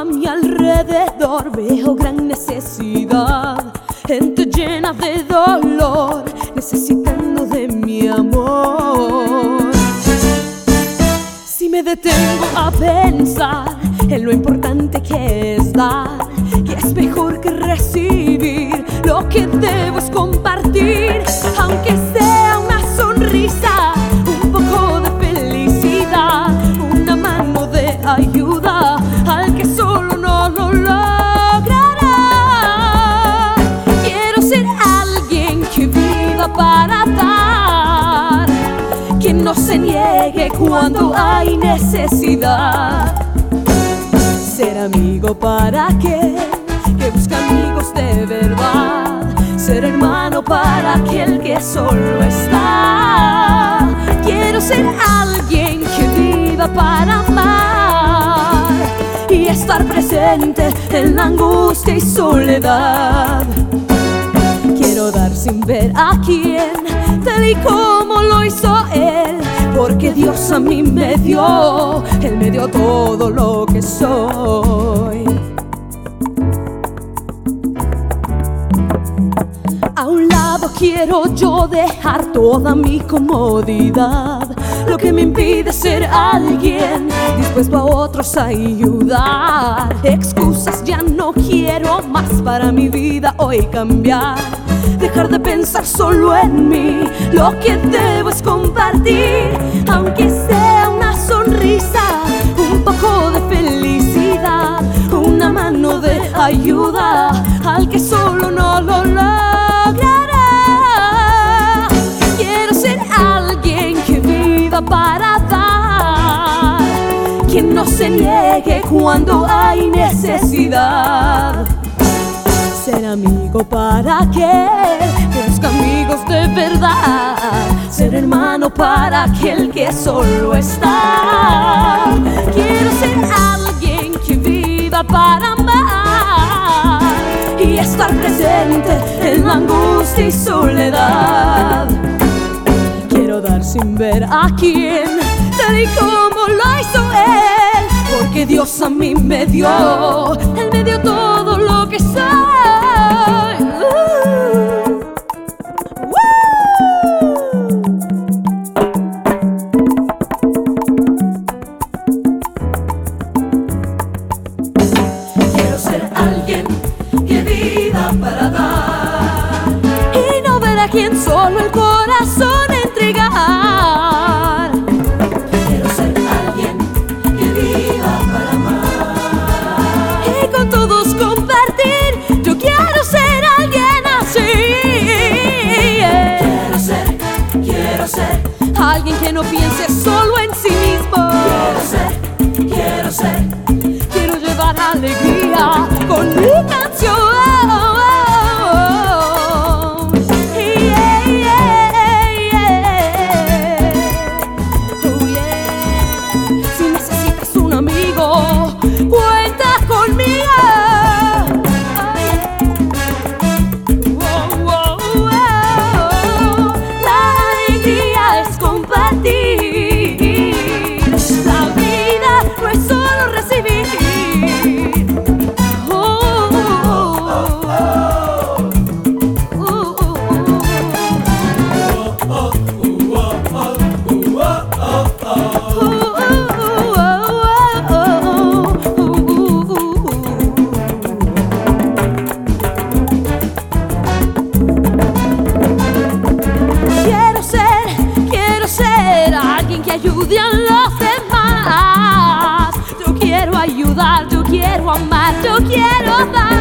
a mi alrededor veo gran necesidad, gente llena de dolor, necesitando de mi amor. Si me detengo a pensar en lo importante que es dar, que es mejor que recibir, lo que debo es compartir, aunque sea una sonrisa, un poco de felicidad, una mano de ayuda al que solo no lo logrará. Quiero ser alguien que viva para dar, que no se niegue cuando hay necesidad. Ser amigo para aquel que busca amigos de verdad, ser hermano para aquel que solo está. Quiero ser alguien que viva para amar y estar presente en la angustia y soledad. Quiero dar sin ver a quién, tal y como lo hizo Él, porque Dios a mí me dio, Él me dio todo lo que soy. A un lado quiero yo dejar toda mi comodidad, lo que me impide ser alguien dispuesto a otros a ayudar. Excusas ya no quiero más para mi vida hoy cambiar, dejar de pensar solo en mí, lo que debo es compartir, aunque sea una sonrisa, un poco de felicidad, una mano de ayuda al que solo no lo logrará. Quiero ser alguien que viva para dar, que no se niegue cuando hay necesidad. Ser amigo para aquel que busca amigos de verdad, ser hermano para aquel que solo está. Quiero ser alguien que viva para amar y estar presente en la angustia y soledad. Quiero dar sin ver a quién, tal y como lo hizo Él, porque Dios a mí me dio, Él me dio todo lo que soy. Quiero ser alguien que viva para dar y no ver a quien solo el corazón entregar. Quiero ser alguien que viva para amar y con todos compartir. Yo quiero ser alguien así. Quiero ser alguien que no piense solo en sí mismo. Quiero llevar alegría con mi canción. Si necesitas un amigo, cuenta conmigo. La alegría es compartir. La vida no es solo recibir. Quiero ser alguien que ayude a los demás. Yo quiero ayudar, yo quiero amar, yo quiero dar.